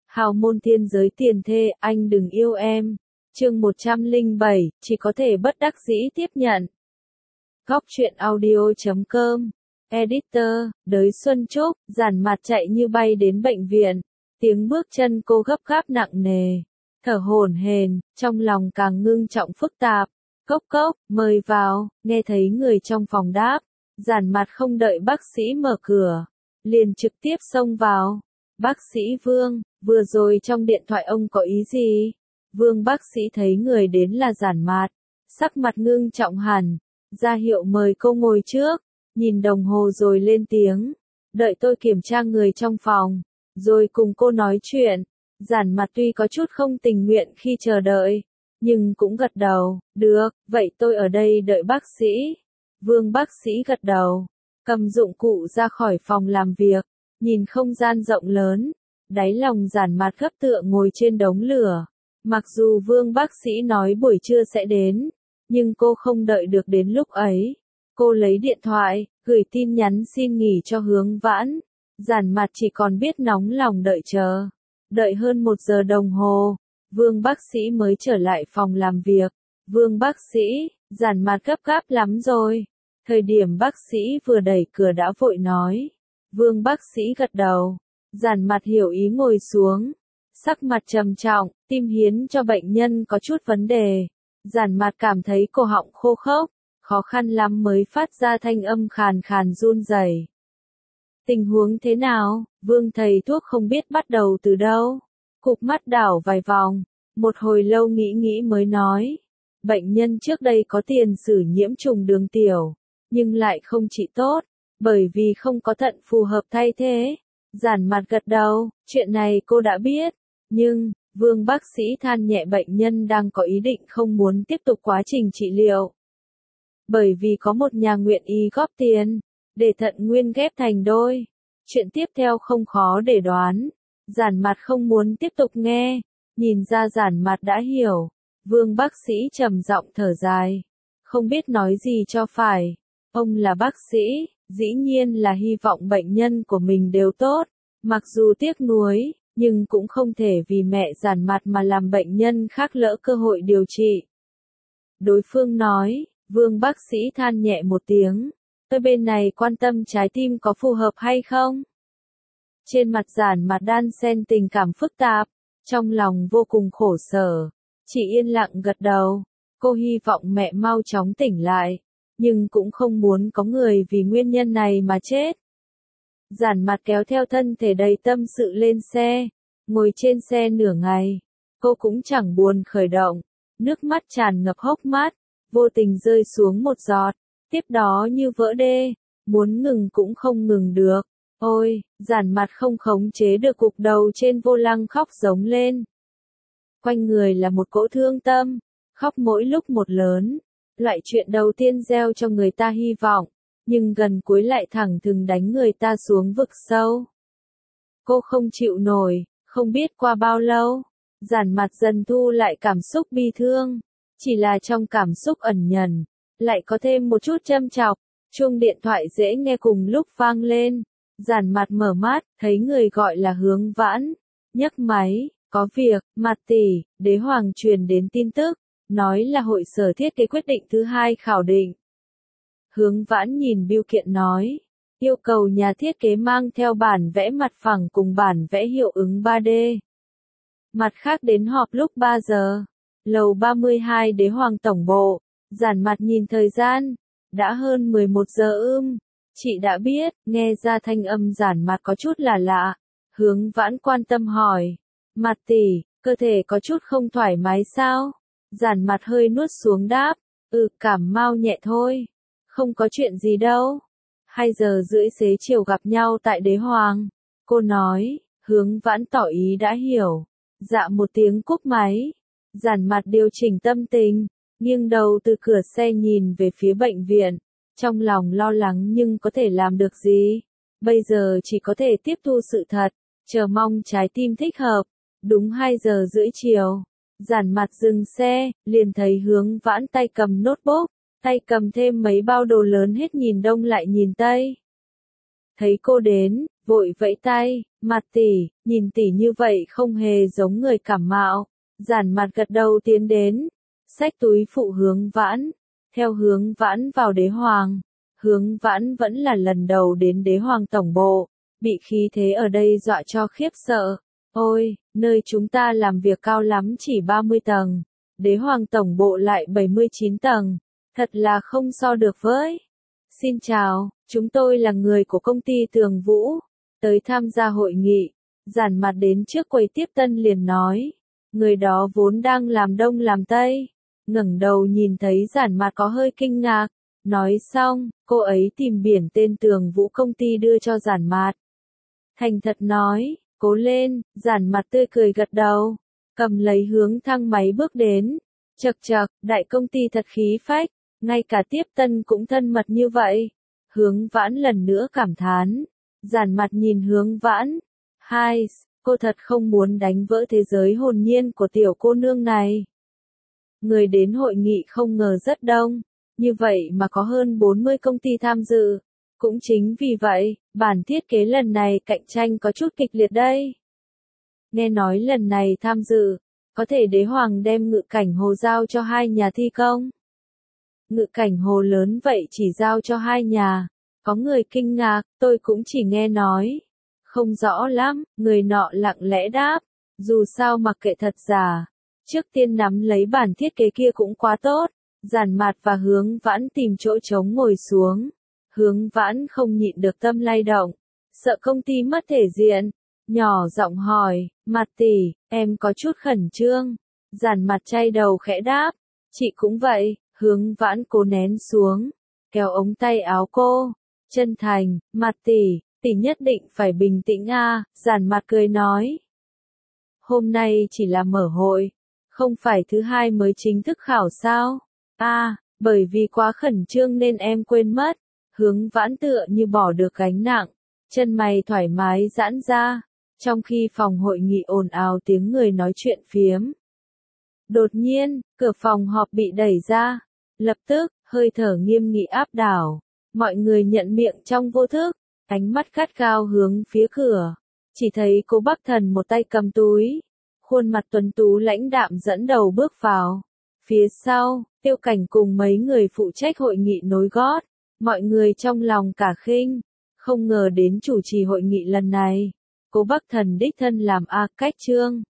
Hào môn thiên giới tiền thê, anh đừng yêu em. Chương 107, chỉ có thể bất đắc dĩ tiếp nhận. Góc truyện audio.com. Editor, Đới Xuân Trúc, giản mặt chạy như bay đến bệnh viện. Tiếng bước chân cô gấp gáp nặng nề. Thở hổn hển, trong lòng càng ngưng trọng phức tạp. Cốc cốc, mời vào, nghe thấy người trong phòng đáp. Giản mặt không đợi bác sĩ mở cửa. Liền trực tiếp xông vào. Bác sĩ Vương, vừa rồi trong điện thoại ông có ý gì? Vương bác sĩ thấy người đến là giản mạt. Sắc mặt ngưng trọng hẳn. Ra hiệu mời cô ngồi trước. Nhìn đồng hồ rồi lên tiếng. Đợi tôi kiểm tra người trong phòng. Rồi cùng cô nói chuyện. Giản mặt tuy có chút không tình nguyện khi chờ đợi. Nhưng cũng gật đầu. Được, vậy tôi ở đây đợi bác sĩ. Vương bác sĩ gật đầu. Cầm dụng cụ ra khỏi phòng làm việc. Nhìn không gian rộng lớn. Đáy lòng giản mặt gấp tựa ngồi trên đống lửa. Mặc dù Vương bác sĩ nói buổi trưa sẽ đến. Nhưng cô không đợi được đến lúc ấy. Cô lấy điện thoại, gửi tin nhắn xin nghỉ cho Hướng Vãn. Giản mặt chỉ còn biết nóng lòng đợi chờ. Đợi hơn 1 giờ đồng hồ. Vương bác sĩ mới trở lại phòng làm việc. Vương bác sĩ, giản mặt gấp gáp lắm rồi. Thời điểm bác sĩ vừa đẩy cửa đã vội nói. Vương bác sĩ gật đầu. Giản mặt hiểu ý ngồi xuống. Sắc mặt trầm trọng, tim hiến cho bệnh nhân có chút vấn đề. Giản mặt cảm thấy cổ họng khô khốc. Khó khăn lắm mới phát ra thanh âm khàn khàn run rẩy. Tình huống thế nào? Vương thầy thuốc không biết bắt đầu từ đâu. Cụp mắt đảo vài vòng. Một hồi lâu nghĩ mới nói. Bệnh nhân trước đây có tiền sử nhiễm trùng đường tiểu. Nhưng lại không trị tốt. Bởi vì không có thận phù hợp thay thế. Giản mặt gật đầu. Chuyện này cô đã biết. Nhưng, Vương bác sĩ than nhẹ bệnh nhân đang có ý định không muốn tiếp tục quá trình trị liệu. Bởi vì có một nhà nguyện y góp tiền. Để thận nguyên ghép thành đôi. Chuyện tiếp theo không khó để đoán. Giản mặt không muốn tiếp tục nghe. Nhìn ra giản mặt đã hiểu. Vương bác sĩ trầm giọng thở dài. Không biết nói gì cho phải. Ông là bác sĩ, dĩ nhiên là hy vọng bệnh nhân của mình đều tốt. Mặc dù tiếc nuối, nhưng cũng không thể vì mẹ giản mặt mà làm bệnh nhân khác lỡ cơ hội điều trị. Đối phương nói, Vương bác sĩ than nhẹ một tiếng. Tôi bên này quan tâm trái tim có phù hợp hay không? Trên mặt giản mặt đan xen tình cảm phức tạp, trong lòng vô cùng khổ sở. Chỉ yên lặng gật đầu. Cô hy vọng mẹ mau chóng tỉnh lại, nhưng cũng không muốn có người vì nguyên nhân này mà chết. Giản mặt kéo theo thân thể đầy tâm sự lên xe, ngồi trên xe nửa ngày. Cô cũng chẳng buồn khởi động, nước mắt tràn ngập hốc mắt, vô tình rơi xuống một giọt, tiếp đó như vỡ đê, muốn ngừng cũng không ngừng được. Ôi, giản mặt không khống chế được cục đầu trên vô lăng khóc giống lên. Quanh người là một cỗ thương tâm, khóc mỗi lúc một lớn. Loại chuyện đầu tiên gieo cho người ta hy vọng, nhưng gần cuối lại thẳng thừng đánh người ta xuống vực sâu. Cô không chịu nổi, không biết qua bao lâu, giản mặt dần thu lại cảm xúc bi thương. Chỉ là trong cảm xúc ẩn nhẫn, lại có thêm một chút châm chọc. Chuông điện thoại dễ nghe cùng lúc vang lên. Giản mặt mở mắt, thấy người gọi là Hướng Vãn. Nhấc máy, có việc, mặt tỷ, đế hoàng truyền đến tin tức. Nói là hội sở thiết kế quyết định thứ 2 khảo định. Hướng Vãn nhìn bưu kiện nói. Yêu cầu nhà thiết kế mang theo bản vẽ mặt phẳng cùng bản vẽ hiệu ứng 3D. Mặt khác đến họp lúc 3 giờ. Lầu 32 đế hoàng tổng bộ. Giản mặt nhìn thời gian. Đã hơn 11 giờ. Chị đã biết, nghe ra thanh âm giản mặt có chút là lạ. Hướng Vãn quan tâm hỏi. Mặt tỷ, cơ thể có chút không thoải mái sao? Giản mặt hơi nuốt xuống đáp. Cảm mao nhẹ thôi. Không có chuyện gì đâu. 2 giờ rưỡi xế chiều gặp nhau tại đế hoàng. Cô nói, Hướng Vãn tỏ ý đã hiểu. Dạ một tiếng cúp máy. Giản mặt điều chỉnh tâm tình, nghiêng đầu từ cửa xe nhìn về phía bệnh viện. Trong lòng lo lắng nhưng có thể làm được gì? Bây giờ chỉ có thể tiếp thu sự thật, chờ mong trái tim thích hợp. Đúng 2 giờ rưỡi chiều. Giản mặt dừng xe, liền thấy Hướng Vãn tay cầm notebook, tay cầm thêm mấy bao đồ lớn hết nhìn đông lại nhìn tây. Thấy cô đến, vội vẫy tay, Mặt tỷ, nhìn tỷ như vậy không hề giống người cảm mạo. Giản Mặt gật đầu tiến đến, xách túi phụ Hướng Vãn, theo Hướng Vãn vào đế hoàng. Hướng Vãn vẫn là lần đầu đến đế hoàng tổng bộ, bị khí thế ở đây dọa cho khiếp sợ. Ôi, nơi chúng ta làm việc cao lắm chỉ 30 tầng, đế hoàng tổng bộ lại 79 tầng, thật là không so được với. Xin chào, chúng tôi là người của công ty Tường Vũ, tới tham gia hội nghị. Giản Mặt đến trước quầy tiếp tân liền nói, người đó vốn đang làm đông làm tây, ngẩng đầu nhìn thấy Giản Mặt có hơi kinh ngạc, nói xong, cô ấy tìm biển tên Tường Vũ công ty đưa cho Giản Mặt. Thành thật nói, cố lên, Giản Mặt tươi cười gật đầu, cầm lấy hướng thang máy bước đến. Chậc chậc, đại công ty thật khí phách, ngay cả tiếp tân cũng thân mật như vậy. Hướng Vãn lần nữa cảm thán. Giản Mặt nhìn Hướng Vãn. Hai, cô thật không muốn đánh vỡ thế giới hồn nhiên của tiểu cô nương này. Người đến hội nghị không ngờ rất đông, như vậy mà có hơn 40 công ty tham dự. Cũng chính vì vậy, bản thiết kế lần này cạnh tranh có chút kịch liệt đây. Nghe nói lần này tham dự, có thể đế hoàng đem ngự cảnh hồ giao cho 2 nhà thi công. Ngự cảnh hồ lớn vậy chỉ giao cho 2 nhà. Có người kinh ngạc, tôi cũng chỉ nghe nói. Không rõ lắm, người nọ lặng lẽ đáp. Dù sao mặc kệ thật giả. Trước tiên nắm lấy bản thiết kế kia cũng quá tốt. Giản Mặt và Hướng Vãn tìm chỗ trống ngồi xuống. Hướng Vãn không nhịn được tâm lay động. Sợ công ty mất thể diện. Nhỏ giọng hỏi, Mặt tỷ, em có chút khẩn trương. Giản Mặt chay đầu khẽ đáp. Chị cũng vậy. Hướng Vãn cố nén xuống. Kéo ống tay áo cô. Chân thành, Mặt tỷ, tỷ nhất định phải bình tĩnh a. Giản Mặt cười nói. Hôm nay chỉ là mở hội. Không phải thứ 2 mới chính thức khảo sao? Bởi vì quá khẩn trương nên em quên mất. Hướng Vãn tựa như bỏ được gánh nặng. Chân mày thoải mái giãn ra. Trong khi phòng hội nghị ồn ào tiếng người nói chuyện phiếm. Đột nhiên, cửa phòng họp bị đẩy ra. Lập tức, hơi thở nghiêm nghị áp đảo. Mọi người nhận miệng trong vô thức. Ánh mắt gắt gao hướng phía cửa. Chỉ thấy cô Bắc Thần một tay cầm túi. Khuôn mặt tuấn tú lãnh đạm dẫn đầu bước vào. Phía sau, Tiêu Cảnh cùng mấy người phụ trách hội nghị nối gót. Mọi người trong lòng cả khinh. Không ngờ đến chủ trì hội nghị lần này. Cô Bắc Thần đích thân làm cách trương.